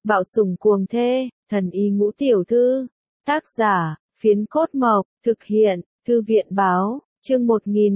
Bạo sủng cuồng thê, thần y ngũ tiểu thư. Tác giả, Phiến Cốt Mộc, thực hiện, Thư viện báo, chương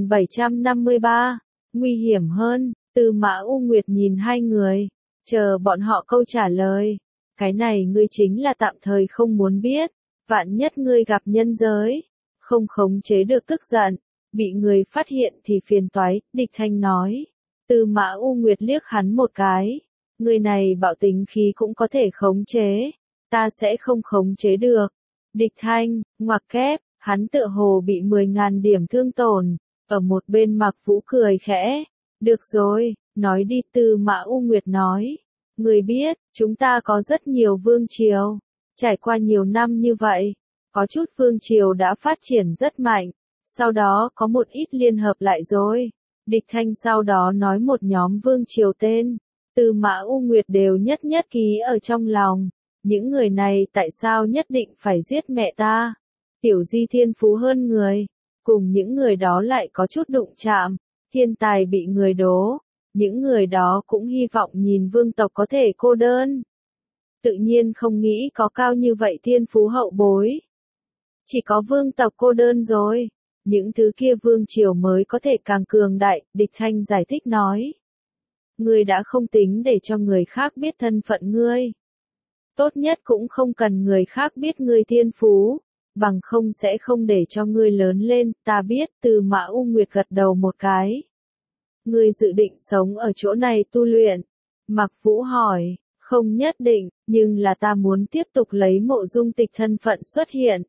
1753. Nguy hiểm hơn, Tư Mã U Nguyệt nhìn hai người, chờ bọn họ câu trả lời. Cái này ngươi chính là tạm thời không muốn biết, vạn nhất ngươi gặp nhân giới, không khống chế được tức giận, bị người phát hiện thì phiền toái, Địch Thanh nói. Tư Mã U Nguyệt liếc hắn một cái, người này bạo tính khí cũng có thể khống chế, ta sẽ không khống chế được. Địch Thanh, ngoặc kép, hắn tựa hồ bị 10.000 điểm thương tổn, ở một bên Mạc Vũ cười khẽ. Được rồi, nói đi. Tư Mã U Nguyệt nói. Người biết, chúng ta có rất nhiều vương triều, trải qua nhiều năm như vậy, có chút vương triều đã phát triển rất mạnh, sau đó có một ít liên hợp lại rồi. Địch Thanh sau đó nói một nhóm vương triều tên, Tư Mã U Nguyệt đều nhất nhất ký ở trong lòng. Những người này tại sao nhất định phải giết mẹ ta? Tiểu Di thiên phú hơn người, cùng những người đó lại có chút đụng chạm, thiên tài bị người đố, những người đó cũng hy vọng nhìn vương tộc có thể cô đơn. Tự nhiên không nghĩ có cao như vậy thiên phú hậu bối. Chỉ có vương tộc cô đơn rồi, những thứ kia vương triều mới có thể càng cường đại, Địch Thanh giải thích nói. Ngươi đã không tính để cho người khác biết thân phận ngươi. Tốt nhất cũng không cần người khác biết ngươi thiên phú, bằng không sẽ không để cho ngươi lớn lên, ta biết. Tư Mã U Nguyệt gật đầu một cái. Ngươi dự định sống ở chỗ này tu luyện? Mạc Vũ hỏi, không nhất định, nhưng là ta muốn tiếp tục lấy Mộ Dung Tịch thân phận xuất hiện.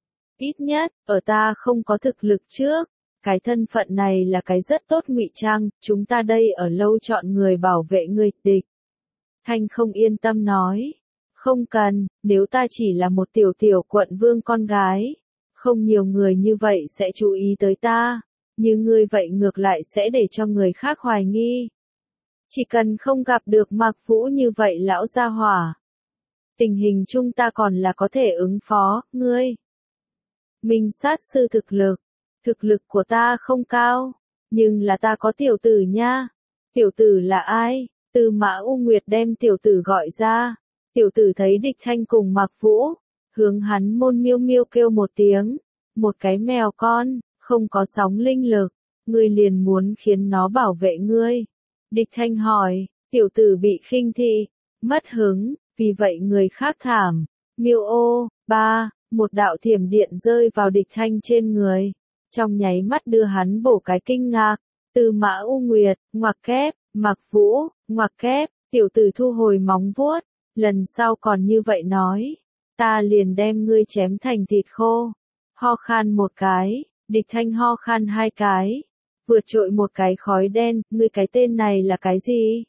Ít nhất, ở ta không có thực lực trước, cái thân phận này là cái rất tốt ngụy trang, chúng ta đây ở lâu chọn người bảo vệ ngươi. Địch Thanh không yên tâm nói. Không cần, nếu ta chỉ là một tiểu quận vương con gái, không nhiều người như vậy sẽ chú ý tới ta, như ngươi vậy ngược lại sẽ để cho người khác hoài nghi. Chỉ cần không gặp được Mạc Vũ như vậy lão gia hỏa, tình hình chung ta còn là có thể ứng phó. Ngươi minh sát sư thực lực của ta không cao, nhưng là ta có tiểu tử nha. Tiểu tử là ai? Tư Mã U Nguyệt đem tiểu tử gọi ra. Tiểu tử thấy Địch Thanh cùng Mạc Vũ, hướng hắn môn miêu miêu kêu một tiếng, một cái mèo con, không có sóng linh lực, ngươi liền muốn khiến nó bảo vệ ngươi. Địch Thanh hỏi, tiểu tử bị khinh thị, mất hứng, vì vậy người khác thảm. Miêu ô, một đạo thiểm điện rơi vào Địch Thanh trên người, trong nháy mắt đưa hắn bổ cái kinh ngạc. Tư Mã U Nguyệt, ngoặc kép, Mạc Vũ, ngoặc kép, tiểu tử thu hồi móng vuốt. Lần sau còn như vậy nói, ta liền đem ngươi chém thành thịt khô. Ho khan một cái, Địch Thanh ho khan hai cái, vượt trội một cái khói đen. Ngươi cái tên này là cái gì?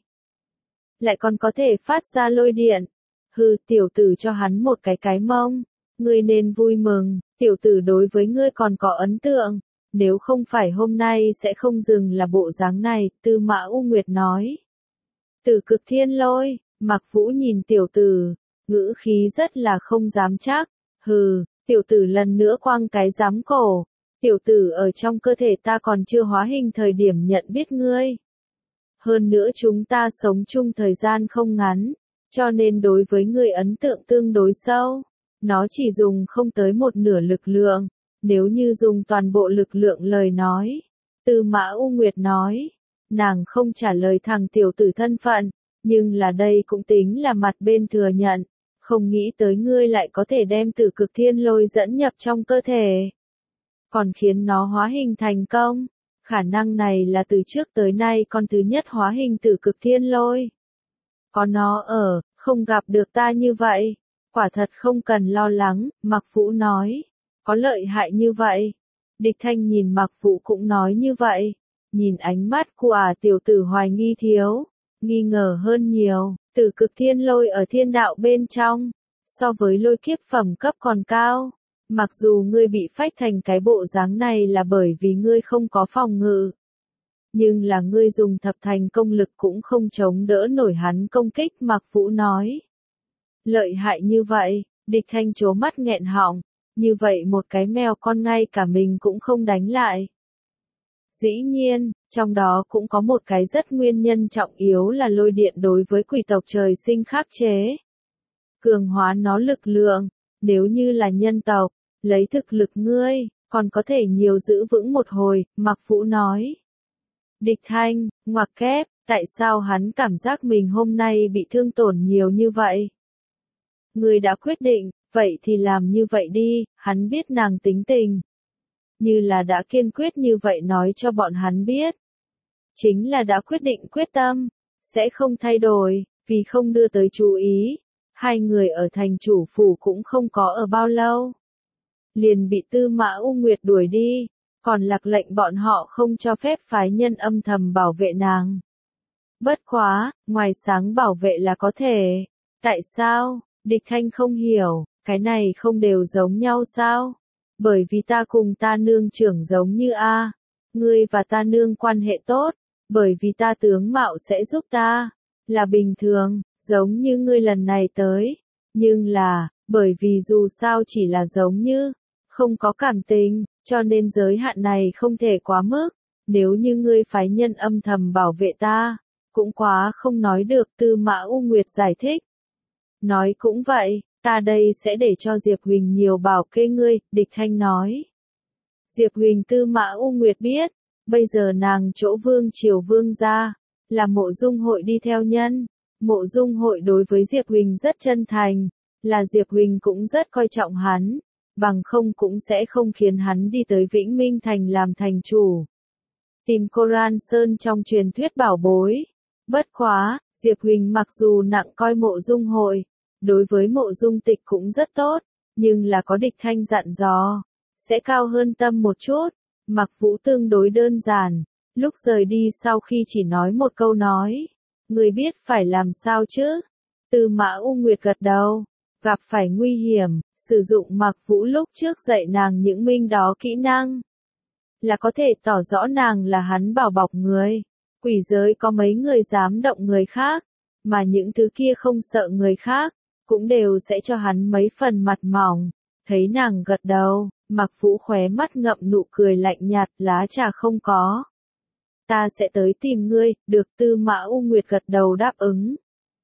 Lại còn có thể phát ra lôi điện. Hừ, tiểu tử cho hắn một cái mông. Ngươi nên vui mừng, tiểu tử đối với ngươi còn có ấn tượng. Nếu không phải hôm nay sẽ không dừng là bộ dáng này. Tư Mã U Nguyệt nói. Tử Cực Thiên Lôi. Mạc Vũ nhìn tiểu tử, ngữ khí rất là không dám chắc. Hừ, tiểu tử lần nữa quăng cái giám cổ. Tiểu tử ở trong cơ thể ta còn chưa hóa hình thời điểm nhận biết ngươi. Hơn nữa chúng ta sống chung thời gian không ngắn, cho nên đối với ngươi ấn tượng tương đối sâu. Nó chỉ dùng không tới một nửa lực lượng, nếu như dùng toàn bộ lực lượng lời nói. Tư Mã U Nguyệt nói, nàng không trả lời thằng tiểu tử thân phận. Nhưng là đây cũng tính là mặt bên thừa nhận, không nghĩ tới ngươi lại có thể đem Tử Cực Thiên Lôi dẫn nhập trong cơ thể, còn khiến nó hóa hình thành công. Khả năng này là từ trước tới nay con thứ nhất hóa hình Tử Cực Thiên Lôi. Có nó ở, không gặp được ta như vậy, quả thật không cần lo lắng. Mạc Vũ nói, có lợi hại như vậy. Địch Thanh nhìn Mạc Vũ cũng nói như vậy, nhìn ánh mắt của tiểu tử hoài nghi thiếu. Nghi ngờ hơn nhiều, Tử Cực Thiên Lôi ở thiên đạo bên trong, so với lôi kiếp phẩm cấp còn cao. Mặc dù ngươi bị phách thành cái bộ dáng này là bởi vì ngươi không có phòng ngự, nhưng là ngươi dùng thập thành công lực cũng không chống đỡ nổi hắn công kích. Mạc Vũ nói. Lợi hại như vậy, Địch Thanh trố mắt nghẹn họng, như vậy một cái mèo con ngay cả mình cũng không đánh lại. Dĩ nhiên, trong đó cũng có một cái rất nguyên nhân trọng yếu là lôi điện đối với quỷ tộc trời sinh khắc chế. cường hóa nó lực lượng, nếu như là nhân tộc, lấy thực lực ngươi, còn có thể nhiều giữ vững một hồi, Mạc Vũ nói. Địch Thanh, ngoặc kép, tại sao hắn cảm giác mình hôm nay bị thương tổn nhiều như vậy? Ngươi đã quyết định, vậy thì làm như vậy đi, hắn biết nàng tính tình. Như là đã kiên quyết như vậy nói cho bọn hắn biết. Chính là đã quyết định quyết tâm, sẽ không thay đổi, vì không đưa tới chú ý. Hai người ở thành chủ phủ cũng không có ở bao lâu. Liền bị Tư Mã U Nguyệt đuổi đi, còn lạc lệnh bọn họ không cho phép phái nhân âm thầm bảo vệ nàng. Bất quá, ngoài sáng bảo vệ là có thể. Tại sao? Địch Thanh không hiểu, cái này không đều giống nhau sao? Bởi vì ta cùng ta nương trưởng giống như A. Ngươi và ta nương quan hệ tốt, bởi vì ta tướng mạo sẽ giúp ta. Là bình thường, giống như ngươi lần này tới. Nhưng là, bởi vì dù sao chỉ là giống như, không có cảm tình, cho nên giới hạn này không thể quá mức. Nếu như ngươi phái nhân âm thầm bảo vệ ta, cũng quá không nói được, Tư Mã U Nguyệt giải thích. Nói cũng vậy, ta đây sẽ để cho Diệp Huỳnh nhiều bảo kê ngươi, Địch Thanh nói. Diệp Huỳnh Tư Mã U Nguyệt biết, bây giờ nàng chỗ vương triều vương gia, là Mộ Dung Hội đi theo nhân. Mộ Dung Hội đối với Diệp Huỳnh rất chân thành, là Diệp Huỳnh cũng rất coi trọng hắn, bằng không cũng sẽ không khiến hắn đi tới Vĩnh Minh Thành làm thành chủ. Tìm Koran Sơn trong truyền thuyết bảo bối. Bất quá, Diệp Huỳnh mặc dù nặng coi Mộ Dung Hội, đối với Mộ Dung Tịch cũng rất tốt, nhưng là có Địch Thanh dặn dò, sẽ cao hơn tâm một chút. Mạc Vũ tương đối đơn giản, lúc rời đi sau khi chỉ nói một câu nói, người biết phải làm sao chứ? Tư Mã U Nguyệt gật đầu, gặp phải nguy hiểm, sử dụng Mạc Vũ lúc trước dạy nàng những minh đó kỹ năng, là có thể tỏ rõ nàng là hắn bảo bọc người. Quỷ giới có mấy người dám động người khác, mà những thứ kia không sợ người khác, cũng đều sẽ cho hắn mấy phần mặt mỏng. Thấy nàng gật đầu, Mạc Vũ khóe mắt ngậm nụ cười lạnh nhạt, lá trà không có. Ta sẽ tới tìm ngươi, được. Tư Mã U Nguyệt gật đầu đáp ứng.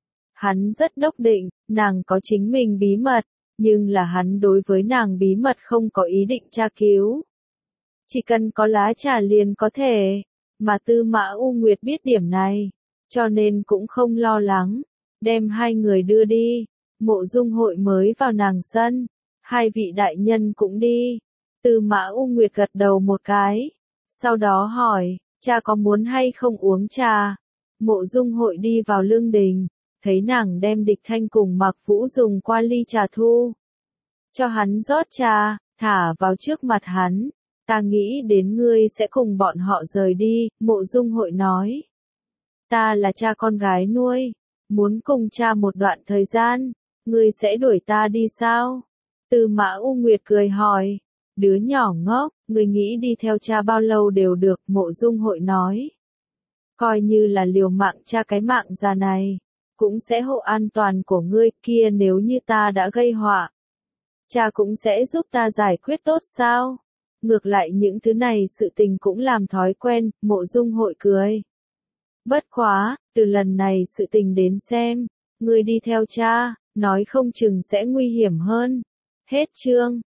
Hắn rất đốc định, nàng có chính mình bí mật, nhưng là hắn đối với nàng bí mật không có ý định tra cứu. Chỉ cần có lá trà liền có thể, mà Tư Mã U Nguyệt biết điểm này, cho nên cũng không lo lắng, đem hai người đưa đi. Mộ Dung Hội mới vào nàng sân, hai vị đại nhân cũng đi. Tư Mã U Nguyệt gật đầu một cái, sau đó hỏi, cha có muốn hay không uống trà? Mộ Dung Hội đi vào lương đình, thấy nàng đem Địch Thanh cùng Mạc Vũ dùng qua ly trà thu. Cho hắn rót trà, thả vào trước mặt hắn. Ta nghĩ đến ngươi sẽ cùng bọn họ rời đi, Mộ Dung Hội nói. Ta là cha con gái nuôi, muốn cùng cha một đoạn thời gian, ngươi sẽ đuổi ta đi sao? Tư Mã U Nguyệt cười hỏi, đứa nhỏ ngốc, ngươi nghĩ đi theo cha bao lâu đều được, Mộ Dung Hội nói. Coi như là liều mạng cha cái mạng già này, cũng sẽ hộ an toàn của ngươi, kia nếu như ta đã gây họa, cha cũng sẽ giúp ta giải quyết tốt sao? Ngược lại những thứ này sự tình cũng làm thói quen, Mộ Dung Hội cười. Bất quá, từ lần này sự tình đến xem, ngươi đi theo cha, nói không chừng sẽ nguy hiểm hơn. Hết chương.